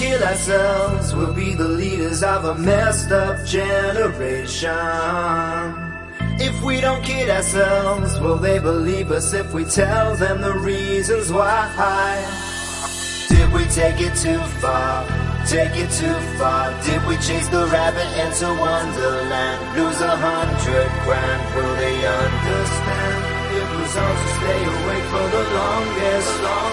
kill ourselves, we'll be the leaders of a messed up generation. If we don't kid ourselves, will they believe us if we tell them the reasons why? Did we take it too far? Take it too far? Did we chase the rabbit into Wonderland? Lose 100 grand, will they understand? It was all to stay awake for the longest.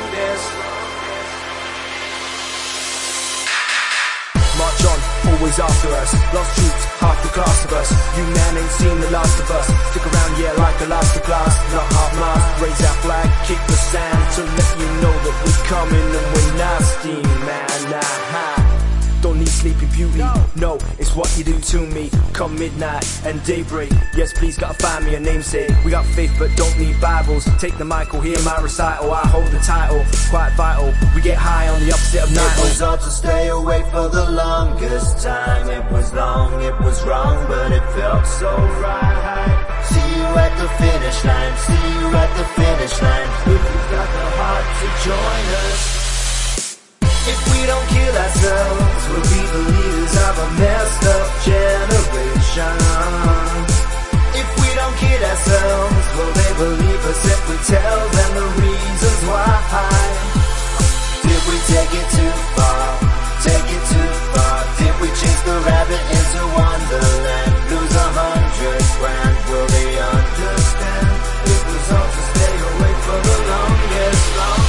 March on, always after us. Lost troops, half the class of us. You man ain't seen the last of us. Stick around, yeah, like the last of class. Not half-mast, raise our flag, kick the sand to let you know that we're coming and we're nasty, man. Don't need sleeping beauty, no, it's what you do to me. Come midnight and daybreak, yes please gotta find me a namesake. We got faith but don't need Bibles. Take the mic or hear my recital, I hold the title, quite vital. We get high on the opposite of night. It was all to stay awake for the longest time. It was long, it was wrong, but it felt so right. See you at the finish line, see you at the finish line. If you've got the heart to join us. If we don't kill ourselves, we'll be the leaders of a messed up generation. If we don't kid ourselves, will they believe us if we tell them the reasons why? Did we take it too far? Take it too far? Did we chase the rabbit into Wonderland? Lose 100 grand, will they understand? It was all to stay awake for the longest.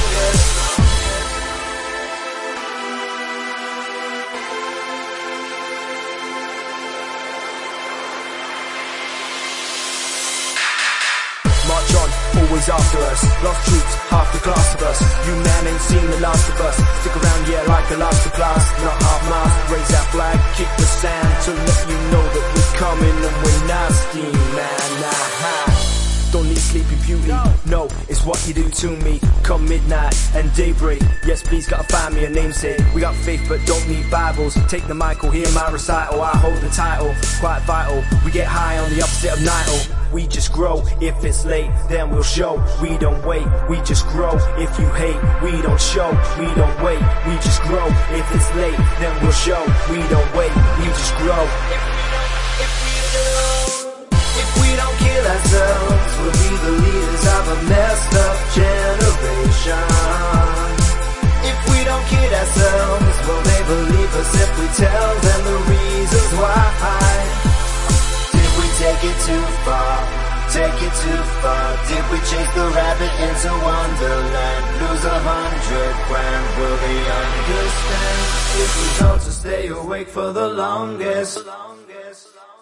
March on, always after us. Lost troops, half the class of us. You man ain't seen the last of us. Stick around, yeah, like the last of class. Not half-mast, raise our flag, kick the sand to let you know that we're coming and we're nasty, man. Don't need sleeping beauty, no, it's what you do to me. Come midnight and daybreak, yes please gotta find me a namesake. We got faith but don't need Bibles. Take the mic or hear my recital, I hold the title, quite vital. We get high on the opposite of nightal. We just grow, if it's late, then we'll show. We don't wait, we just grow. If you hate, we don't show. We don't wait, we just grow. If it's late, then we'll show. We don't wait, we just grow. If we don't kill ourselves, we'll be the leaders of a messed up generation. If we don't kid ourselves, will they believe us if we tell them the reasons why? Did we take it too far? Take it too far? Did we chase the rabbit into Wonderland? Lose 100 grand, will they understand? It was all to stay awake for the longest.